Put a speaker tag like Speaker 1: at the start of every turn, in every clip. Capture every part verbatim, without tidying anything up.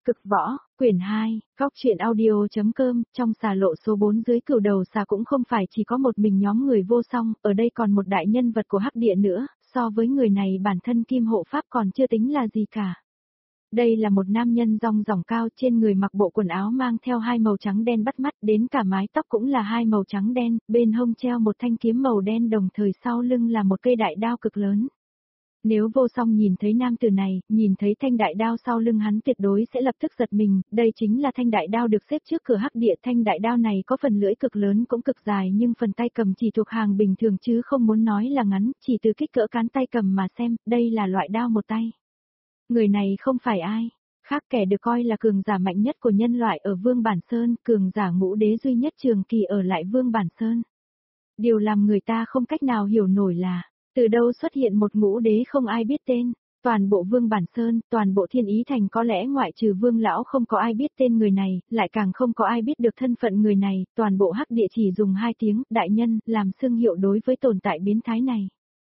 Speaker 1: Cực võ, quyển hai, góc truyện audio.com, trong xà lộ số bốn dưới cửu đầu xà cũng không phải chỉ có một mình nhóm người vô song, ở đây còn một đại nhân vật của hắc địa nữa, so với người này bản thân kim hộ pháp còn chưa tính là gì cả. Đây là một nam nhân rong ròng cao, trên người mặc bộ quần áo mang theo hai màu trắng đen bắt mắt, đến cả mái tóc cũng là hai màu trắng đen, bên hông treo một thanh kiếm màu đen, đồng thời sau lưng là một cây đại đao cực lớn. Nếu vô song nhìn thấy nam tử này, nhìn thấy thanh đại đao sau lưng hắn tuyệt đối sẽ lập tức giật mình, đây chính là thanh đại đao được xếp trước cửa hắc địa. Thanh đại đao này có phần lưỡi cực lớn cũng cực dài, nhưng phần tay cầm chỉ thuộc hàng bình thường chứ không muốn nói là ngắn, chỉ từ kích cỡ cán tay cầm mà xem, đây là loại đao một tay. Người này không phải ai khác kẻ được coi là cường giả mạnh nhất của nhân loại ở Vương Bản Sơn, cường giả ngũ đế duy nhất trường kỳ ở lại Vương Bản Sơn. Điều làm người ta không cách nào hiểu nổi là, từ đâu xuất hiện một ngũ đế không ai biết tên, toàn bộ Vương Bản Sơn, toàn bộ Thiên Ý Thành có lẽ ngoại trừ Vương Lão không có ai biết tên người này, lại càng không có ai biết được thân phận người này, toàn bộ hắc địa chỉ dùng hai tiếng, đại nhân, làm xưng hiệu đối với tồn tại biến thái này.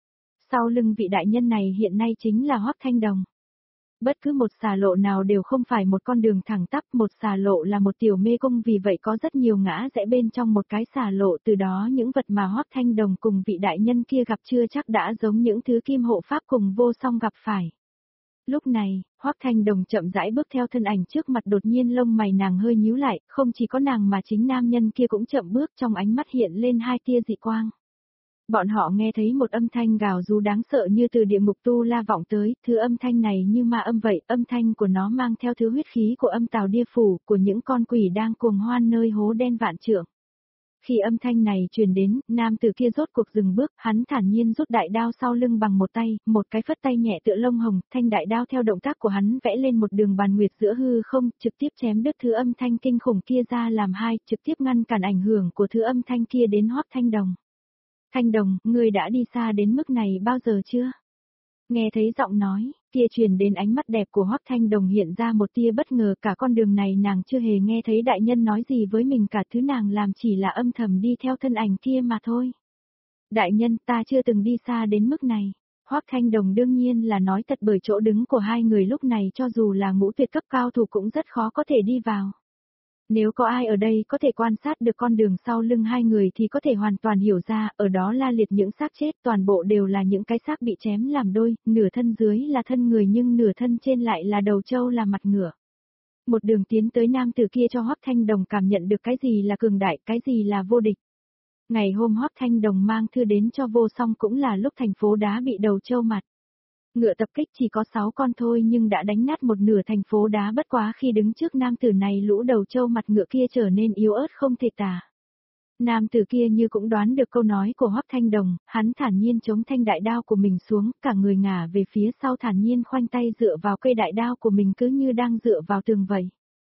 Speaker 1: Sau lưng vị đại nhân này hiện nay chính là Hoắc Thanh Đồng. Bất cứ một xà lộ nào đều không phải một con đường thẳng tắp, một xà lộ là một tiểu mê cung, vì vậy có rất nhiều ngã rẽ bên trong một cái xà lộ, từ đó những vật mà Hoắc Thanh Đồng cùng vị đại nhân kia gặp chưa chắc đã giống những thứ kim hộ pháp cùng vô song gặp phải. Lúc này, Hoắc Thanh Đồng chậm rãi bước theo thân ảnh trước mặt, đột nhiên lông mày nàng hơi nhíu lại, không chỉ có nàng mà chính nam nhân kia cũng chậm bước, trong ánh mắt hiện lên hai tia dị quang. Bọn họ nghe thấy một âm thanh gào rú đáng sợ như từ địa ngục tu la vọng tới, thứ âm thanh này như ma âm vậy, âm thanh của nó mang theo thứ huyết khí của âm tào địa phủ, của những con quỷ đang cuồng hoan nơi hố đen vạn trượng. Khi âm thanh này truyền đến, nam tử kia rốt cuộc dừng bước, hắn thản nhiên rút đại đao sau lưng bằng một tay, một cái phất tay nhẹ tựa lông hồng, thanh đại đao theo động tác của hắn vẽ lên một đường bàn nguyệt giữa hư không, trực tiếp chém đứt thứ âm thanh kinh khủng kia ra làm hai, trực tiếp ngăn cản ảnh hưởng của thứ âm thanh kia đến Hoắc Thanh Đồng. Thanh Đồng, ngươi đã đi xa đến mức này bao giờ chưa? Nghe thấy giọng nói, kia truyền đến, ánh mắt đẹp của Hoắc Thanh Đồng hiện ra một tia bất ngờ, cả con đường này nàng chưa hề nghe thấy đại nhân nói gì với mình cả, thứ nàng làm chỉ là âm thầm đi theo thân ảnh kia mà thôi. Đại nhân, ta chưa từng đi xa đến mức này. Hoắc Thanh Đồng đương nhiên là nói thật, bởi chỗ đứng của hai người lúc này cho dù là ngũ tuyệt cấp cao thủ cũng rất khó có thể đi vào. Nếu có ai ở đây có thể quan sát được con đường sau lưng hai người thì có thể hoàn toàn hiểu ra, ở đó la liệt những xác chết, toàn bộ đều là những cái xác bị chém làm đôi, nửa thân dưới là thân người nhưng nửa thân trên lại là đầu trâu là mặt ngựa. Một đường tiến tới, nam tử kia cho Hoắc Thanh Đồng cảm nhận được cái gì là cường đại, cái gì là vô địch. Ngày hôm Hoắc Thanh Đồng mang thư đến cho vô song cũng là lúc thành phố đá bị đầu trâu mặt ngựa tập kích, chỉ có sáu con thôi nhưng đã đánh nát một nửa thành phố đá, bất quá khi đứng trước nam tử này, lũ đầu trâu mặt ngựa kia trở nên yếu ớt không thể tả. Nam tử kia như cũng đoán được câu nói của Hoắc Thanh Đồng, hắn thản nhiên chống thanh đại đao của mình xuống, cả người ngả về phía sau, thản nhiên khoanh tay dựa vào cây đại đao của mình, cứ như đang dựa vào tường vậy.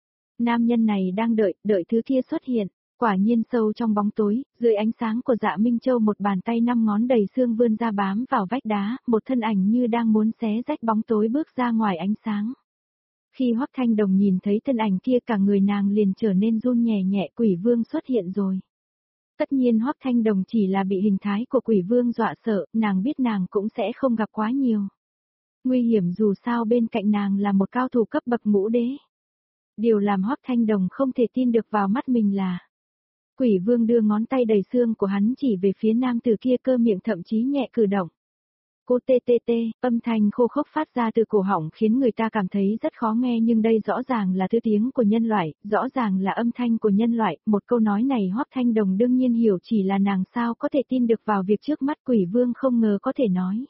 Speaker 1: Nam nhân này đang đợi, đợi thứ kia xuất hiện. Quả nhiên sâu trong bóng tối, dưới ánh sáng của Dạ Minh Châu, một bàn tay năm ngón đầy xương vươn ra bám vào vách đá, một thân ảnh như đang muốn xé rách bóng tối bước ra ngoài ánh sáng. Khi Hoắc Thanh Đồng nhìn thấy thân ảnh kia, cả người nàng liền trở nên run nhẹ nhẹ, quỷ vương xuất hiện rồi. Tất nhiên Hoắc Thanh Đồng chỉ là bị hình thái của quỷ vương dọa sợ, nàng biết nàng cũng sẽ không gặp quá nhiều nguy hiểm, dù sao bên cạnh nàng là một cao thủ cấp bậc ngũ đế. Điều làm Hoắc Thanh Đồng không thể tin được vào mắt mình là quỷ vương đưa ngón tay đầy xương của hắn chỉ về phía nam tử kia, cơ miệng thậm chí nhẹ cử động. Cô tê tê tê, âm thanh khô khốc phát ra từ cổ họng khiến người ta cảm thấy rất khó nghe, nhưng đây rõ ràng là thứ tiếng của nhân loại, rõ ràng là âm thanh của nhân loại, một câu nói này Hoắc Thanh Đồng đương nhiên hiểu, chỉ là nàng sao có thể tin được vào việc trước mắt quỷ vương không ngờ có thể nói.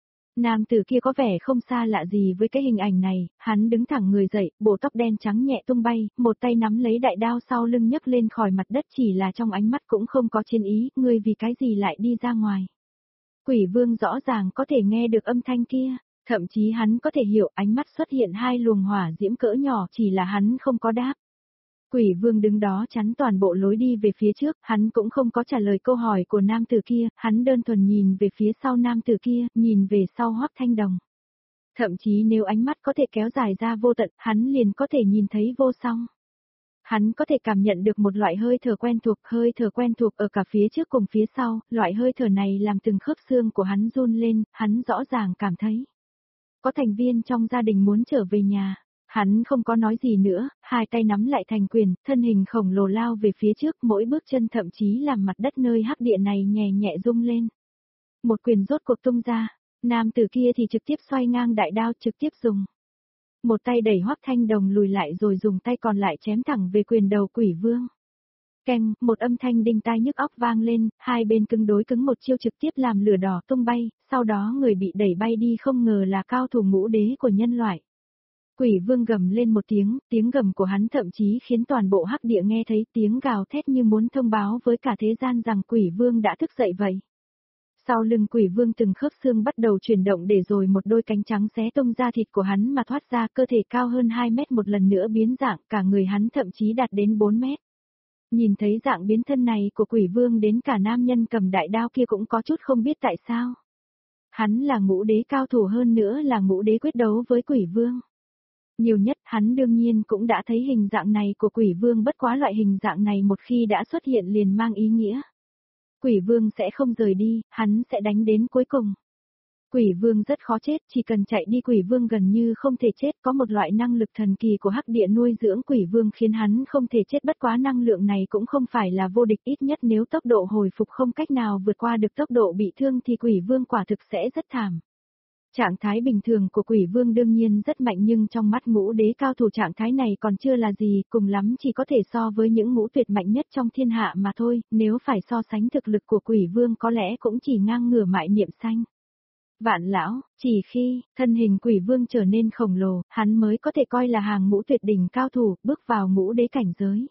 Speaker 1: Nam tử kia có vẻ không xa lạ gì với cái hình ảnh này, hắn đứng thẳng người dậy, bộ tóc đen trắng nhẹ tung bay, một tay nắm lấy đại đao sau lưng nhấc lên khỏi mặt đất, chỉ là trong ánh mắt cũng không có chiến ý, ngươi vì cái gì lại đi ra ngoài. Quỷ vương rõ ràng có thể nghe được âm thanh kia, thậm chí hắn có thể hiểu, ánh mắt xuất hiện hai luồng hỏa diễm cỡ nhỏ, chỉ là hắn không có đáp. Quỷ vương đứng đó chắn toàn bộ lối đi về phía trước, hắn cũng không có trả lời câu hỏi của nam tử kia, hắn đơn thuần nhìn về phía sau nam tử kia, nhìn về sau Hoắc Thanh Đồng. Thậm chí nếu ánh mắt có thể kéo dài ra vô tận, hắn liền có thể nhìn thấy vô song. Hắn có thể cảm nhận được một loại hơi thở quen thuộc, hơi thở quen thuộc ở cả phía trước cùng phía sau, loại hơi thở này làm từng khớp xương của hắn run lên, hắn rõ ràng cảm thấy có thành viên trong gia đình muốn trở về nhà. Hắn không có nói gì nữa, hai tay nắm lại thành quyền, thân hình khổng lồ lao về phía trước, mỗi bước chân thậm chí làm mặt đất nơi hắc địa này nhẹ nhẹ rung lên. Một quyền rốt cuộc tung ra, nam tử kia thì trực tiếp xoay ngang đại đao trực tiếp dùng. Một tay đẩy Hoắc Thanh Đồng lùi lại rồi dùng tay còn lại chém thẳng về quyền đầu Quỷ Vương. Keng, một âm thanh đinh tai nhức óc vang lên, hai bên cứng đối cứng một chiêu trực tiếp làm lửa đỏ tung bay, sau đó người bị đẩy bay đi không ngờ là cao thủ ngũ đế của nhân loại. Quỷ Vương gầm lên một tiếng, tiếng gầm của hắn thậm chí khiến toàn bộ hắc địa nghe thấy tiếng gào thét như muốn thông báo với cả thế gian rằng Quỷ Vương đã thức dậy vậy. Sau lưng Quỷ Vương từng khớp xương bắt đầu chuyển động để rồi một đôi cánh trắng xé tung ra thịt của hắn mà thoát ra, cơ thể cao hơn hai mét một lần nữa biến dạng, cả người hắn thậm chí đạt đến bốn mét. Nhìn thấy dạng biến thân này của Quỷ Vương đến cả nam nhân cầm đại đao kia cũng có chút không biết tại sao. Hắn là ngũ đế cao thủ hơn nữa là ngũ đế quyết đấu với Quỷ Vương. Nhiều nhất hắn đương nhiên cũng đã thấy hình dạng này của Quỷ Vương, bất quá loại hình dạng này một khi đã xuất hiện liền mang ý nghĩa. Quỷ Vương sẽ không rời đi, hắn sẽ đánh đến cuối cùng. Quỷ Vương rất khó chết, chỉ cần chạy đi Quỷ Vương gần như không thể chết, có một loại năng lực thần kỳ của hắc địa nuôi dưỡng Quỷ Vương khiến hắn không thể chết, bất quá năng lượng này cũng không phải là vô địch, ít nhất nếu tốc độ hồi phục không cách nào vượt qua được tốc độ bị thương thì Quỷ Vương quả thực sẽ rất thảm. Trạng thái bình thường của Quỷ Vương đương nhiên rất mạnh nhưng trong mắt ngũ đế cao thủ trạng thái này còn chưa là gì, cùng lắm chỉ có thể so với những ngũ tuyệt mạnh nhất trong thiên hạ mà thôi, nếu phải so sánh thực lực của Quỷ Vương có lẽ cũng chỉ ngang ngửa Mại Niệm Xanh. Vạn lão, chỉ khi thân hình Quỷ Vương trở nên khổng lồ, hắn mới có thể coi là hàng ngũ tuyệt đỉnh cao thủ, bước vào ngũ đế cảnh giới.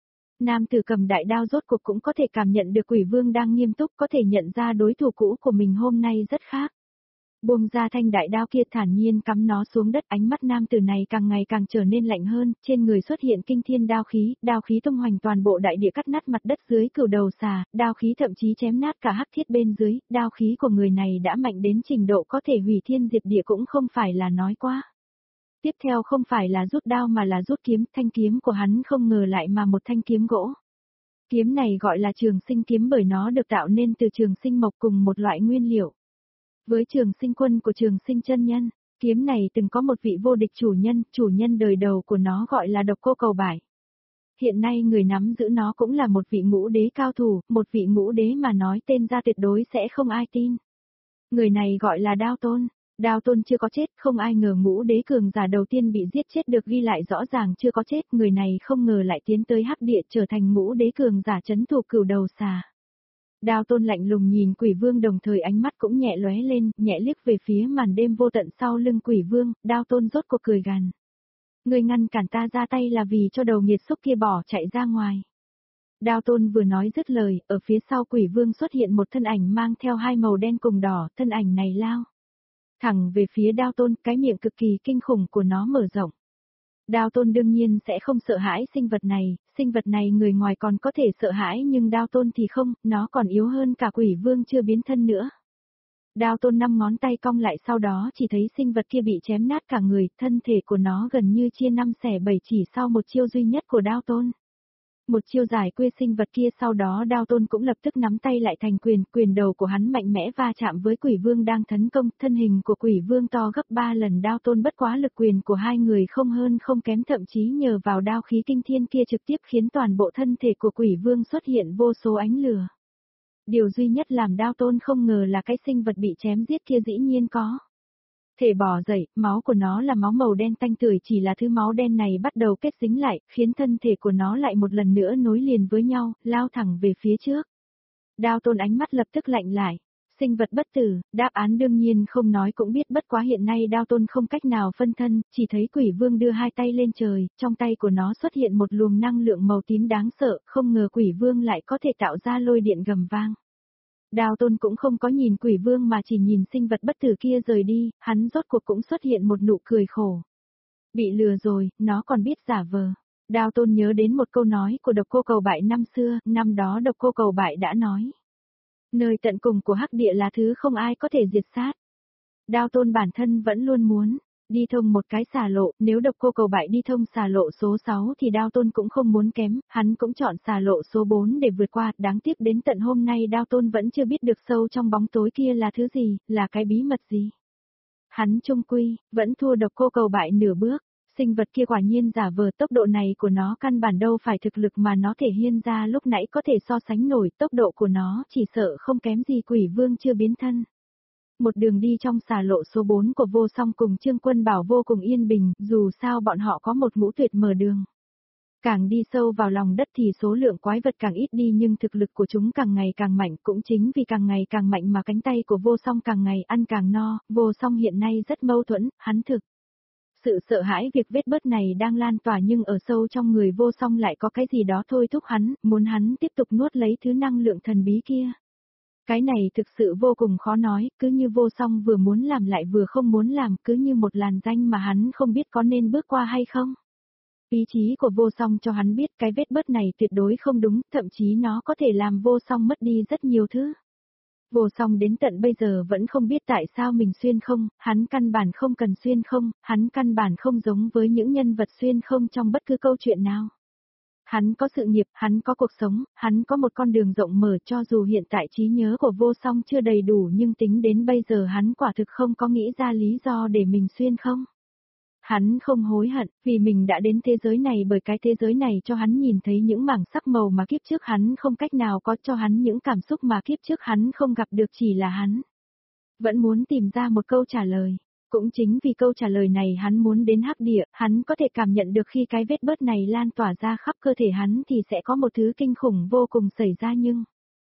Speaker 1: Nam tử cầm đại đao rốt cuộc cũng có thể cảm nhận được Quỷ Vương đang nghiêm túc, có thể nhận ra đối thủ cũ của mình hôm nay rất khác. Buông ra thanh đại đao kia thản nhiên cắm nó xuống đất, ánh mắt nam tử này càng ngày càng trở nên lạnh hơn, trên người xuất hiện kinh thiên đao khí, đao khí tung hoành toàn bộ đại địa cắt nát mặt đất dưới cửu đầu xà, đao khí thậm chí chém nát cả hắc thiết bên dưới, đao khí của người này đã mạnh đến trình độ có thể hủy thiên diệt địa cũng không phải là nói quá. Tiếp theo không phải là rút đao mà là rút kiếm, thanh kiếm của hắn không ngờ lại mà một thanh kiếm gỗ. Kiếm này gọi là trường sinh kiếm bởi nó được tạo nên từ trường sinh mộc cùng một loại nguyên liệu. Với trường sinh quân của trường sinh chân nhân, kiếm này từng có một vị vô địch chủ nhân, chủ nhân đời đầu của nó gọi là Độc Cô Cầu Bại. Hiện nay người nắm giữ nó cũng là một vị ngũ đế cao thủ, một vị ngũ đế mà nói tên ra tuyệt đối sẽ không ai tin. Người này gọi là Đao Tôn. Đao Tôn chưa có chết, không ai ngờ ngũ đế cường giả đầu tiên bị giết chết được ghi lại rõ ràng chưa có chết, người này không ngờ lại tiến tới hắc địa trở thành ngũ đế cường giả trấn thủ cửu đầu xà. Đao Tôn lạnh lùng nhìn Quỷ Vương đồng thời ánh mắt cũng nhẹ lóe lên, nhẹ liếc về phía màn đêm vô tận sau lưng Quỷ Vương, Đao Tôn rốt cuộc cười gằn. Người ngăn cản ta ra tay là vì cho đầu nghiệt xúc kia bỏ chạy ra ngoài. Đao Tôn vừa nói dứt lời, ở phía sau Quỷ Vương xuất hiện một thân ảnh mang theo hai màu đen cùng đỏ, thân ảnh này lao thẳng về phía Đao Tôn, cái miệng cực kỳ kinh khủng của nó mở rộng. Đao Tôn đương nhiên sẽ không sợ hãi sinh vật này, sinh vật này người ngoài còn có thể sợ hãi nhưng Đao Tôn thì không, nó còn yếu hơn cả Quỷ Vương chưa biến thân nữa. Đao Tôn năm ngón tay cong lại sau đó chỉ thấy sinh vật kia bị chém nát cả người, thân thể của nó gần như chia năm xẻ bảy chỉ sau một chiêu duy nhất của Đao Tôn. Một chiêu giải quyết sinh vật kia sau đó Đao Tôn cũng lập tức nắm tay lại thành quyền, quyền đầu của hắn mạnh mẽ va chạm với Quỷ Vương đang tấn công, thân hình của Quỷ Vương to gấp ba lần Đao Tôn bất quá lực quyền của hai người không hơn không kém thậm chí nhờ vào đao khí kinh thiên kia trực tiếp khiến toàn bộ thân thể của Quỷ Vương xuất hiện vô số ánh lửa. Điều duy nhất làm Đao Tôn không ngờ là cái sinh vật bị chém giết kia dĩ nhiên có thể bò dậy, máu của nó là máu màu đen tanh tưởi, chỉ là thứ máu đen này bắt đầu kết dính lại, khiến thân thể của nó lại một lần nữa nối liền với nhau, lao thẳng về phía trước. Đao Tôn ánh mắt lập tức lạnh lại. Sinh vật bất tử, đáp án đương nhiên không nói cũng biết, bất quá hiện nay Đao Tôn không cách nào phân thân, chỉ thấy Quỷ Vương đưa hai tay lên trời, trong tay của nó xuất hiện một luồng năng lượng màu tím đáng sợ, không ngờ Quỷ Vương lại có thể tạo ra lôi điện gầm vang. Đao Tôn cũng không có nhìn Quỷ Vương mà chỉ nhìn sinh vật bất tử kia rời đi, hắn rốt cuộc cũng xuất hiện một nụ cười khổ. Bị lừa rồi, nó còn biết giả vờ. Đao Tôn nhớ đến một câu nói của Độc Cô Cầu Bại năm xưa, năm đó Độc Cô Cầu Bại đã nói. Nơi tận cùng của hắc địa là thứ không ai có thể diệt sát. Đao Tôn bản thân vẫn luôn muốn đi thông một cái xà lộ, nếu Độc Cô Cầu Bại đi thông xà lộ số sáu thì Đao Tôn cũng không muốn kém, hắn cũng chọn xà lộ số bốn để vượt qua, đáng tiếc đến tận hôm nay Đao Tôn vẫn chưa biết được sâu trong bóng tối kia là thứ gì, là cái bí mật gì. Hắn chung quy, vẫn thua Độc Cô Cầu Bại nửa bước, Sinh vật kia quả nhiên giả vờ, tốc độ này của nó căn bản đâu phải thực lực mà nó thể hiện ra lúc nãy có thể so sánh nổi, tốc độ của nó chỉ sợ không kém gì quỷ vương chưa biến thân. Một đường đi trong xà lộ số bốn của Vô Song cùng Trương Quân Bảo vô cùng yên bình, dù sao bọn họ có một ngũ tuyệt mở đường. Càng đi sâu vào lòng đất thì số lượng quái vật càng ít đi nhưng thực lực của chúng càng ngày càng mạnh, cũng chính vì càng ngày càng mạnh mà cánh tay của Vô Song càng ngày ăn càng no. Vô Song hiện nay rất mâu thuẫn, hắn thực sự sợ hãi việc vết bớt này đang lan tỏa nhưng ở sâu trong người Vô Song lại có cái gì đó thôi thúc hắn, muốn hắn tiếp tục nuốt lấy thứ năng lượng thần bí kia. Cái này thực sự vô cùng khó nói, cứ như Vô Song vừa muốn làm lại vừa không muốn làm, cứ như một làn danh mà hắn không biết có nên bước qua hay không. Ý chí của Vô Song cho hắn biết cái vết bớt này tuyệt đối không đúng, thậm chí nó có thể làm Vô Song mất đi rất nhiều thứ. Vô Song đến tận bây giờ vẫn không biết tại sao mình xuyên không, hắn căn bản không cần xuyên không, hắn căn bản không giống với những nhân vật xuyên không trong bất cứ câu chuyện nào. Hắn có sự nghiệp, hắn có cuộc sống, hắn có một con đường rộng mở cho dù hiện tại trí nhớ của Vô Song chưa đầy đủ nhưng tính đến bây giờ hắn quả thực không có nghĩ ra lý do để mình xuyên không. Hắn không hối hận, vì mình đã đến thế giới này bởi cái thế giới này cho hắn nhìn thấy những mảng sắc màu mà kiếp trước hắn không cách nào có, cho hắn những cảm xúc mà kiếp trước hắn không gặp được, chỉ là hắn vẫn muốn tìm ra một câu trả lời. Cũng chính vì câu trả lời này hắn muốn đến hắc địa, hắn có thể cảm nhận được khi cái vết bớt này lan tỏa ra khắp cơ thể hắn thì sẽ có một thứ kinh khủng vô cùng xảy ra nhưng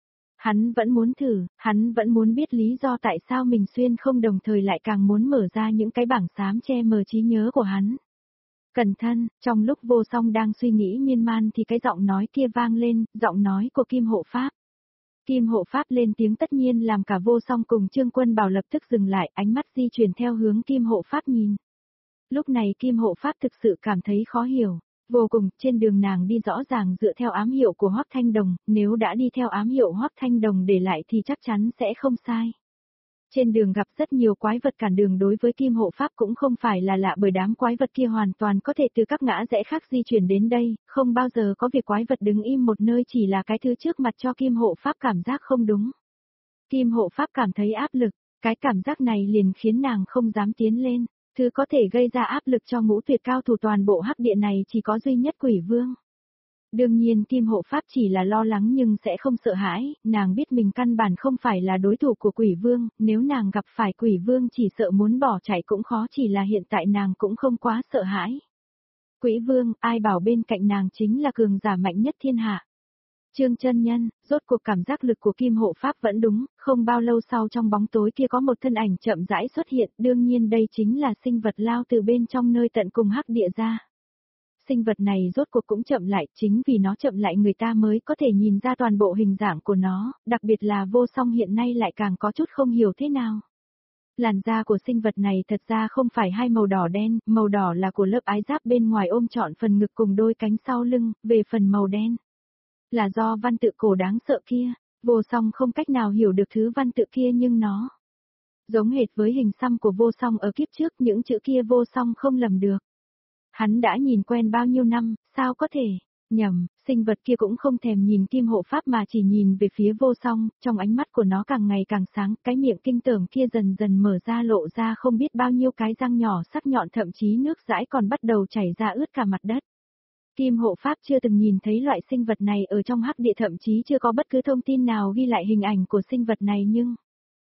Speaker 1: hắn vẫn muốn thử, hắn vẫn muốn biết lý do tại sao mình xuyên không, đồng thời lại càng muốn mở ra những cái bảng xám che mờ trí nhớ của hắn. Cẩn thận, trong lúc Vô Song đang suy nghĩ miên man thì cái giọng nói kia vang lên, giọng nói của Kim Hộ Pháp. Kim Hộ Pháp lên tiếng tất nhiên làm cả Vô Song cùng Trương Quân Bảo lập tức dừng lại, ánh mắt di chuyển theo hướng Kim Hộ Pháp nhìn. Lúc này Kim Hộ Pháp thực sự cảm thấy khó hiểu. Vô cùng, trên đường nàng đi rõ ràng dựa theo ám hiệu của Hoắc Thanh Đồng, nếu đã đi theo ám hiệu Hoắc Thanh Đồng để lại thì chắc chắn sẽ không sai. Trên đường gặp rất nhiều quái vật cản đường, đối với Kim Hộ Pháp cũng không phải là lạ bởi đám quái vật kia hoàn toàn có thể từ các ngã rẽ khác di chuyển đến đây, không bao giờ có việc quái vật đứng im một nơi, chỉ là cái thứ trước mặt cho Kim Hộ Pháp cảm giác không đúng. Kim Hộ Pháp cảm thấy áp lực, cái cảm giác này liền khiến nàng không dám tiến lên. Thứ có thể gây ra áp lực cho ngũ tuyệt cao thủ toàn bộ hắc địa này chỉ có duy nhất Quỷ Vương. Đương nhiên Kim Hộ Pháp chỉ là lo lắng nhưng sẽ không sợ hãi, nàng biết mình căn bản không phải là đối thủ của Quỷ Vương, nếu nàng gặp phải Quỷ Vương chỉ sợ muốn bỏ chạy cũng khó, chỉ là hiện tại nàng cũng không quá sợ hãi. Quỷ Vương, ai bảo bên cạnh nàng chính là cường giả mạnh nhất thiên hạ. Trương chân nhân, rốt cuộc cảm giác lực của Kim Hộ Pháp vẫn đúng, không bao lâu sau trong bóng tối kia có một thân ảnh chậm rãi xuất hiện, đương nhiên đây chính là sinh vật lao từ bên trong nơi tận cùng hắc địa ra. Sinh vật này rốt cuộc cũng chậm lại, chính vì nó chậm lại người ta mới có thể nhìn ra toàn bộ hình dạng của nó, đặc biệt là Vô Song hiện nay lại càng có chút không hiểu thế nào. Làn da của sinh vật này thật ra không phải hai màu đỏ đen, màu đỏ là của lớp ái giáp bên ngoài ôm trọn phần ngực cùng đôi cánh sau lưng, về phần màu đen là do văn tự cổ đáng sợ kia. Vô Song không cách nào hiểu được thứ văn tự kia nhưng nó giống hệt với hình xăm của Vô Song ở kiếp trước, những chữ kia Vô Song không lầm được. Hắn đã nhìn quen bao nhiêu năm, sao có thể nhầm. Sinh vật kia cũng không thèm nhìn Kim Hộ Pháp mà chỉ nhìn về phía Vô Song, trong ánh mắt của nó càng ngày càng sáng, cái miệng kinh tởm kia dần dần mở ra, lộ ra không biết bao nhiêu cái răng nhỏ sắc nhọn, thậm chí nước dãi còn bắt đầu chảy ra ướt cả mặt đất. Kim Hộ Pháp chưa từng nhìn thấy loại sinh vật này ở trong hắc địa, thậm chí chưa có bất cứ thông tin nào ghi lại hình ảnh của sinh vật này nhưng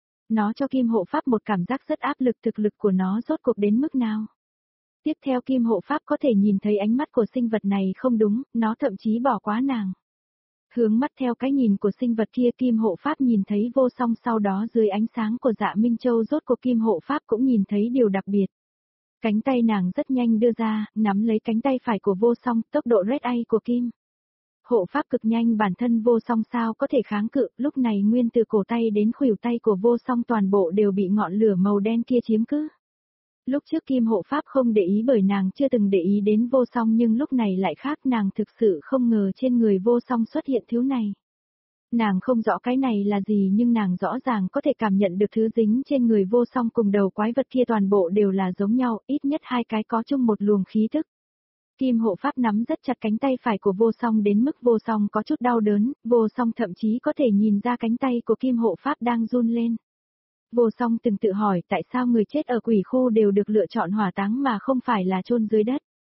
Speaker 1: nó cho Kim Hộ Pháp một cảm giác rất áp lực, thực lực của nó rốt cuộc đến mức nào. Tiếp theo Kim Hộ Pháp có thể nhìn thấy ánh mắt của sinh vật này không đúng, nó thậm chí bỏ qua nàng. Hướng mắt theo cái nhìn của sinh vật kia, Kim Hộ Pháp nhìn thấy Vô Song, sau đó dưới ánh sáng của Dạ Minh Châu rốt cuộc Kim Hộ Pháp cũng nhìn thấy điều đặc biệt. Cánh tay nàng rất nhanh đưa ra, nắm lấy cánh tay phải của Vô Song, tốc độ red eye của Kim Hộ Pháp cực nhanh, bản thân Vô Song sao có thể kháng cự, lúc này nguyên từ cổ tay đến khuỷu tay của Vô Song toàn bộ đều bị ngọn lửa màu đen kia chiếm cứ. Lúc trước Kim Hộ Pháp không để ý bởi nàng chưa từng để ý đến Vô Song, nhưng lúc này lại khác, nàng thực sự không ngờ trên người Vô Song xuất hiện thứ này. Nàng không rõ cái này là gì nhưng nàng rõ ràng có thể cảm nhận được thứ dính trên người Vô Song cùng đầu quái vật kia toàn bộ đều là giống nhau, ít nhất hai cái có chung một luồng khí thức. Kim Hộ Pháp nắm rất chặt cánh tay phải của Vô Song đến mức Vô Song có chút đau đớn, Vô Song thậm chí có thể nhìn ra cánh tay của Kim Hộ Pháp đang run lên. Vô Song từng tự hỏi tại sao người chết ở quỷ khu đều được lựa chọn hỏa táng mà không phải là chôn dưới đất.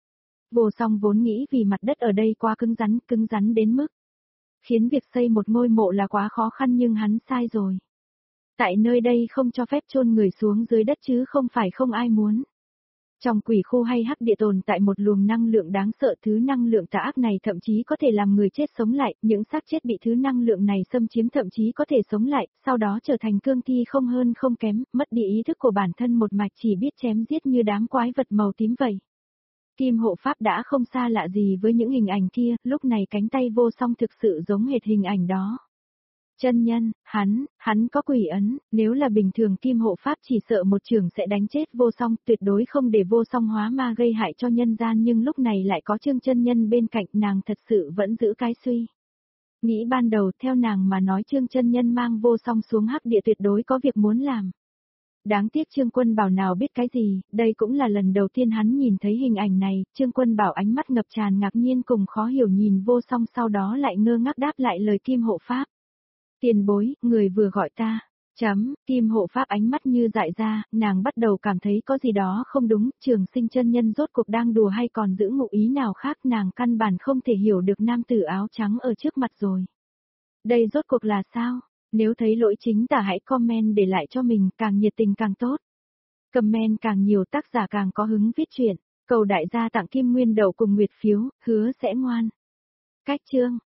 Speaker 1: Vô song vốn nghĩ vì mặt đất ở đây quá cứng rắn, cứng rắn đến mức khiến việc xây một ngôi mộ là quá khó khăn nhưng hắn sai rồi. Tại nơi đây không cho phép chôn người xuống dưới đất chứ không phải không ai muốn. Trong quỷ khu hay hắc địa tồn tại một luồng năng lượng đáng sợ, thứ năng lượng tà ác này thậm chí có thể làm người chết sống lại, những xác chết bị thứ năng lượng này xâm chiếm thậm chí có thể sống lại, sau đó trở thành cương thi không hơn không kém, mất đi ý thức của bản thân một mạch chỉ biết chém giết như đám quái vật màu tím vậy. Kim hộ pháp đã không xa lạ gì với những hình ảnh kia, lúc này cánh tay vô song thực sự giống hệt hình ảnh đó. Chân nhân, hắn, hắn có quỷ ấn, nếu là bình thường kim hộ pháp chỉ sợ một trường sẽ đánh chết vô song, tuyệt đối không để vô song hóa ma gây hại cho nhân gian nhưng lúc này lại có Trương chân nhân bên cạnh nàng thật sự vẫn giữ cái suy. Nghĩ ban đầu theo nàng mà nói Trương chân nhân mang vô song xuống hắc địa tuyệt đối có việc muốn làm. Đáng tiếc Trương Quân Bảo nào biết cái gì, đây cũng là lần đầu tiên hắn nhìn thấy hình ảnh này, Trương Quân Bảo ánh mắt ngập tràn ngạc nhiên cùng khó hiểu nhìn vô song sau đó lại ngơ ngác đáp lại lời kim hộ pháp. Tiền bối, người vừa gọi ta. Chấm, kim hộ pháp ánh mắt như dại ra, nàng bắt đầu cảm thấy có gì đó không đúng, Trường Sinh chân nhân rốt cuộc đang đùa hay còn giữ ngụ ý nào khác, nàng căn bản không thể hiểu được nam tử áo trắng ở trước mặt rồi. Đây rốt cuộc là sao? Nếu thấy lỗi chính tả hãy comment để lại cho mình, càng nhiệt tình càng tốt. Comment càng nhiều tác giả càng có hứng viết truyện, cầu đại gia tặng kim nguyên đậu cùng nguyệt phiếu, hứa sẽ ngoan. Cách chương